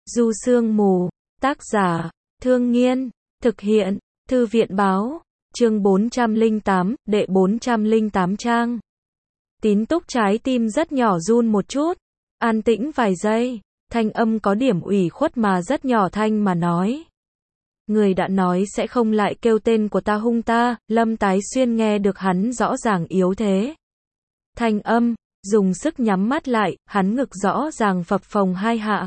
Du Sương Mù, tác giả, Thương Nghiên, thực hiện, Thư viện Báo, chương 408, đệ 408 trang. Tín Túc trái tim rất nhỏ run một chút, an tĩnh vài giây, thanh âm có điểm ủy khuất mà rất nhỏ thanh mà nói. Người đã nói sẽ không lại kêu tên của ta hung ta, Lâm Tái Xuyên nghe được hắn rõ ràng yếu thế. Thanh âm, dùng sức nhắm mắt lại, hắn ngực rõ ràng phập phồng hai hạ.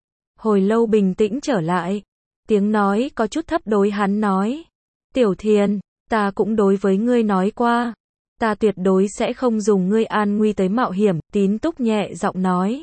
Hồi lâu bình tĩnh trở lại, tiếng nói có chút thấp đối hắn nói. Tiểu Thiền, ta cũng đối với ngươi nói qua, ta tuyệt đối sẽ không dùng ngươi an nguy tới mạo hiểm, Tín Túc nhẹ giọng nói.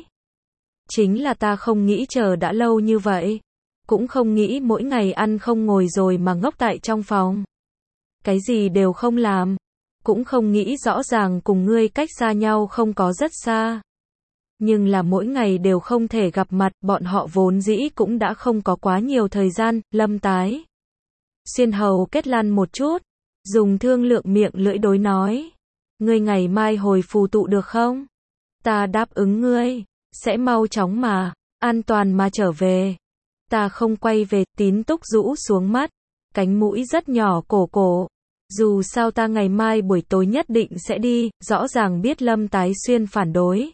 Chính là ta không nghĩ chờ đã lâu như vậy, cũng không nghĩ mỗi ngày ăn không ngồi rồi mà ngốc tại trong phòng. Cái gì đều không làm, cũng không nghĩ rõ ràng cùng ngươi cách xa nhau không có rất xa. Nhưng là mỗi ngày đều không thể gặp mặt, bọn họ vốn dĩ cũng đã không có quá nhiều thời gian, Lâm Tái Xuyên hầu kết lăn một chút, dùng thương lượng miệng lưỡi đối nói. Ngươi ngày mai hồi phù tụ được không? Ta đáp ứng ngươi, sẽ mau chóng mà, an toàn mà trở về. Ta không quay về, Tín Túc rũ xuống mắt, cánh mũi rất nhỏ cổ. Dù sao ta ngày mai buổi tối nhất định sẽ đi, rõ ràng biết Lâm Tái Xuyên phản đối.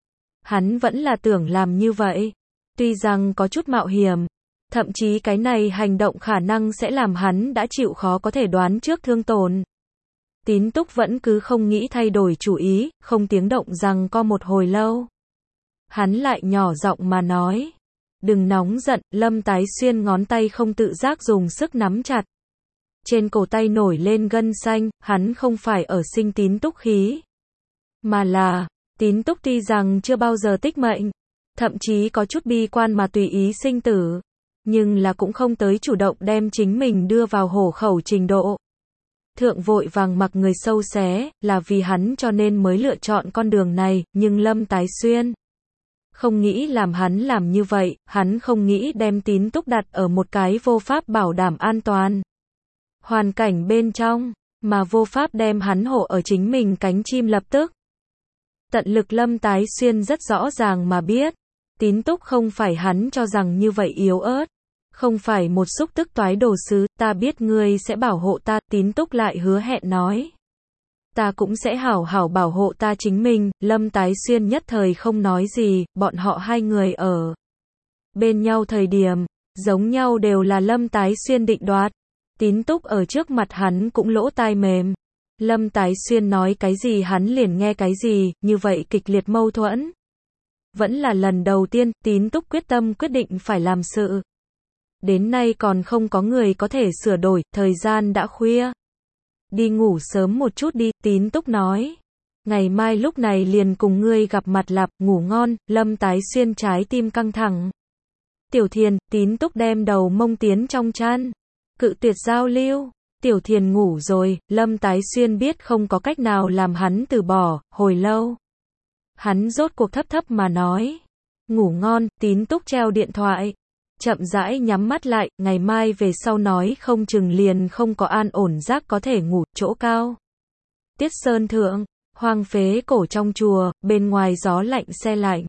Hắn vẫn là tưởng làm như vậy, tuy rằng có chút mạo hiểm, thậm chí cái này hành động khả năng sẽ làm hắn đã chịu khó có thể đoán trước thương tổn. Tín Túc vẫn cứ không nghĩ thay đổi chủ ý, không tiếng động rằng co một hồi lâu. Hắn lại nhỏ giọng mà nói. Đừng nóng giận, Lâm Tái Xuyên ngón tay không tự giác dùng sức nắm chặt. Trên cổ tay nổi lên gân xanh, hắn không phải ở sinh Tín Túc khí. Mà là, Tín Túc tuy rằng chưa bao giờ tích mệnh, thậm chí có chút bi quan mà tùy ý sinh tử, nhưng là cũng không tới chủ động đem chính mình đưa vào hổ khẩu trình độ. Thượng vội vàng mặc người sâu xé, là vì hắn cho nên mới lựa chọn con đường này, nhưng Lâm Tái Xuyên không nghĩ làm hắn làm như vậy, hắn không nghĩ đem Tín Túc đặt ở một cái vô pháp bảo đảm an toàn hoàn cảnh bên trong, mà vô pháp đem hắn hộ ở chính mình cánh chim lập tức. Tận lực Lâm Tái Xuyên rất rõ ràng mà biết, Tín Túc không phải hắn cho rằng như vậy yếu ớt, không phải một xúc tức toái đồ sứ, ta biết ngươi sẽ bảo hộ ta, Tín Túc lại hứa hẹn nói. Ta cũng sẽ hảo hảo bảo hộ ta chính mình, Lâm Tái Xuyên nhất thời không nói gì, bọn họ hai người ở bên nhau thời điểm, giống nhau đều là Lâm Tái Xuyên định đoạt. Tín Túc ở trước mặt hắn cũng lỗ tai mềm. Lâm Tái Xuyên nói cái gì hắn liền nghe cái gì, như vậy kịch liệt mâu thuẫn. Vẫn là lần đầu tiên, Tín Túc quyết tâm quyết định phải làm sự. Đến nay còn không có người có thể sửa đổi, thời gian đã khuya. Đi ngủ sớm một chút đi, Tín Túc nói. Ngày mai lúc này liền cùng ngươi gặp mặt lạp, ngủ ngon, Lâm Tái Xuyên trái tim căng thẳng. Tiểu Thiền, Tín Túc đem đầu mông tiến trong chăn. Cự tuyệt giao lưu. Tiểu Thiền ngủ rồi, Lâm Tái Xuyên biết không có cách nào làm hắn từ bỏ, hồi lâu. Hắn rốt cuộc thấp mà nói. Ngủ ngon, Tín Túc treo điện thoại. Chậm rãi nhắm mắt lại, ngày mai về sau nói không chừng liền không có an ổn giác có thể ngủ, chỗ cao. Tiết Sơn Thượng, hoang phế cổ trong chùa, bên ngoài gió lạnh se lạnh.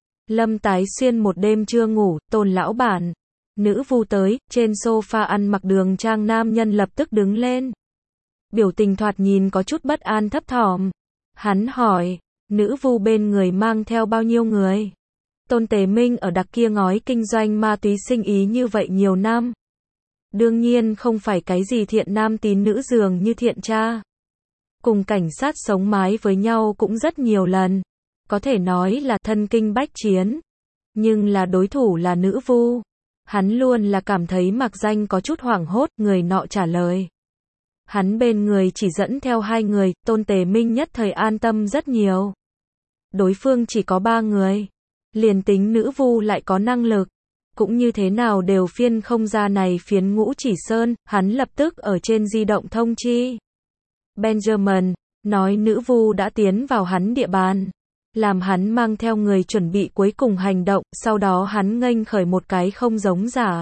Lâm Tái Xuyên một đêm chưa ngủ, Tôn lão bản. Nữ vu tới, trên sofa ăn mặc đường trang nam nhân lập tức đứng lên. Biểu tình thoạt nhìn có chút bất an thấp thỏm. Hắn hỏi, nữ vu bên người mang theo bao nhiêu người? Tôn Tề Minh ở đặc kia ngói kinh doanh ma túy sinh ý như vậy nhiều năm. Đương nhiên không phải cái gì thiện nam tín nữ dường như thiện cha. Cùng cảnh sát sống mái với nhau cũng rất nhiều lần. Có thể nói là thân kinh bách chiến. Nhưng là đối thủ là nữ vu. Hắn luôn là cảm thấy mặc danh có chút hoảng hốt, người nọ trả lời. Hắn bên người chỉ dẫn theo 2 người, Tôn Tề Minh nhất thời an tâm rất nhiều. Đối phương chỉ có 3 người. Liền tính nữ vu lại có năng lực. Cũng như thế nào đều phiên không ra này phiến Ngũ Chỉ Sơn, hắn lập tức ở trên di động thông chi. Benjamin, nói nữ vu đã tiến vào hắn địa bàn. Làm hắn mang theo người chuẩn bị cuối cùng hành động, sau đó hắn nghênh khởi một cái không giống giả.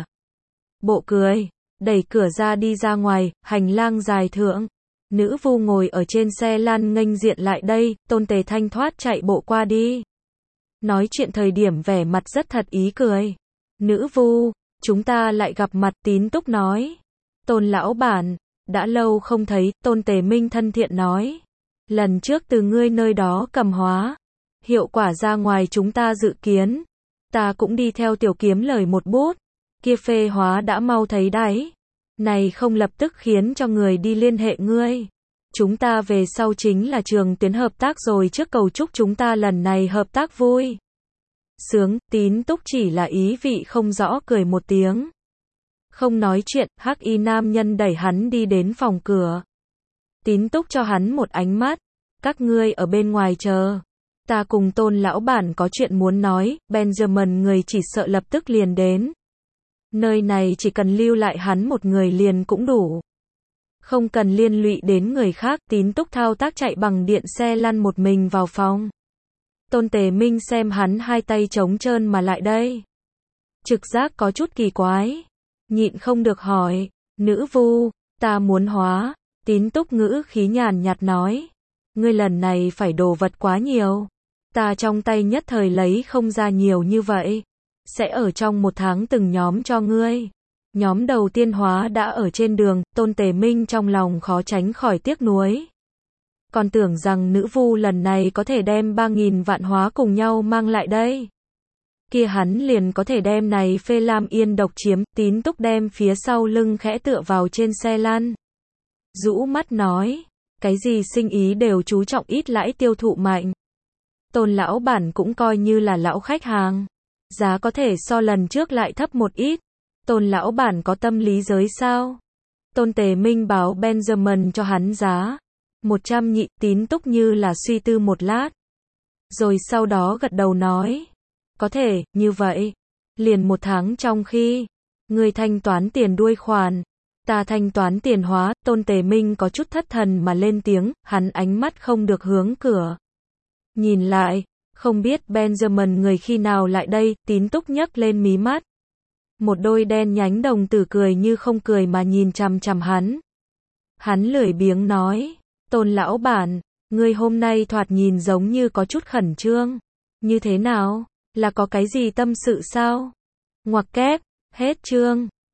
Bộ cười, đẩy cửa ra đi ra ngoài, hành lang dài thượng. Nữ vu ngồi ở trên xe lăn nghênh diện lại đây, Tôn Tề thanh thoát chạy bộ qua đi. Nói chuyện thời điểm vẻ mặt rất thật ý cười. Nữ vu, chúng ta lại gặp mặt, Tín Túc nói. Tôn lão bản, đã lâu không thấy, Tôn Tề Minh thân thiện nói. Lần trước từ ngươi nơi đó cầm hóa, hiệu quả ra ngoài chúng ta dự kiến. Ta cũng đi theo tiểu kiếm lời một bút, kia phê hóa đã mau thấy đáy. Này không lập tức khiến cho người đi liên hệ ngươi. Chúng ta về sau chính là trường tuyến hợp tác rồi, trước cầu chúc chúng ta lần này hợp tác vui sướng. Tín Túc chỉ là ý vị không rõ cười một tiếng. Không nói chuyện, hắc y nam nhân đẩy hắn đi đến phòng cửa. Tín Túc cho hắn một ánh mắt. Các ngươi ở bên ngoài chờ. Ta cùng Tôn lão bản có chuyện muốn nói, Benjamin người chỉ sợ lập tức liền đến. Nơi này chỉ cần lưu lại hắn một người liền cũng đủ. Không cần liên lụy đến người khác. Tín Túc thao tác chạy bằng điện xe lăn một mình vào phòng. Tôn Tề Minh xem hắn hai tay trống trơn mà lại đây. Trực giác có chút kỳ quái. Nhịn không được hỏi. Nữ vu, ta muốn hóa. Tín Túc ngữ khí nhàn nhạt nói. Ngươi lần này phải đồ vật quá nhiều. Ta trong tay nhất thời lấy không ra nhiều như vậy. Sẽ ở trong một tháng từng nhóm cho ngươi. Nhóm đầu tiên hóa đã ở trên đường. Tôn Tề Minh trong lòng khó tránh khỏi tiếc nuối. Còn tưởng rằng nữ vu lần này có thể đem 3.000 vạn hóa cùng nhau mang lại đây. Kia hắn liền có thể đem này phê Lam Yên độc chiếm. Tín Túc đem phía sau lưng khẽ tựa vào trên xe lăn. Rũ mắt nói. Cái gì sinh ý đều chú trọng ít lãi tiêu thụ mạnh. Tôn lão bản cũng coi như là lão khách hàng. Giá có thể so lần trước lại thấp một ít. Tôn lão bản có tâm lý giới sao? Tôn Tề Minh báo Benjamin cho hắn giá 100 nhị. Tín Túc như là suy tư một lát. Rồi sau đó gật đầu nói. Có thể, như vậy. Liền một tháng trong khi ngươi thanh toán tiền đuôi khoản, ta thanh toán tiền hóa. Tôn Tề Minh có chút thất thần mà lên tiếng, hắn ánh mắt không được hướng cửa. Nhìn lại, không biết Benjamin người khi nào lại đây. Tín Túc nhấc lên mí mắt. Một đôi đen nhánh đồng tử cười như không cười mà nhìn chằm chằm hắn. Hắn lười biếng nói. Tôn lão bản, ngươi hôm nay thoạt nhìn giống như có chút khẩn trương. Như thế nào? Là có cái gì tâm sự sao? Ngoặc kép, hết chương.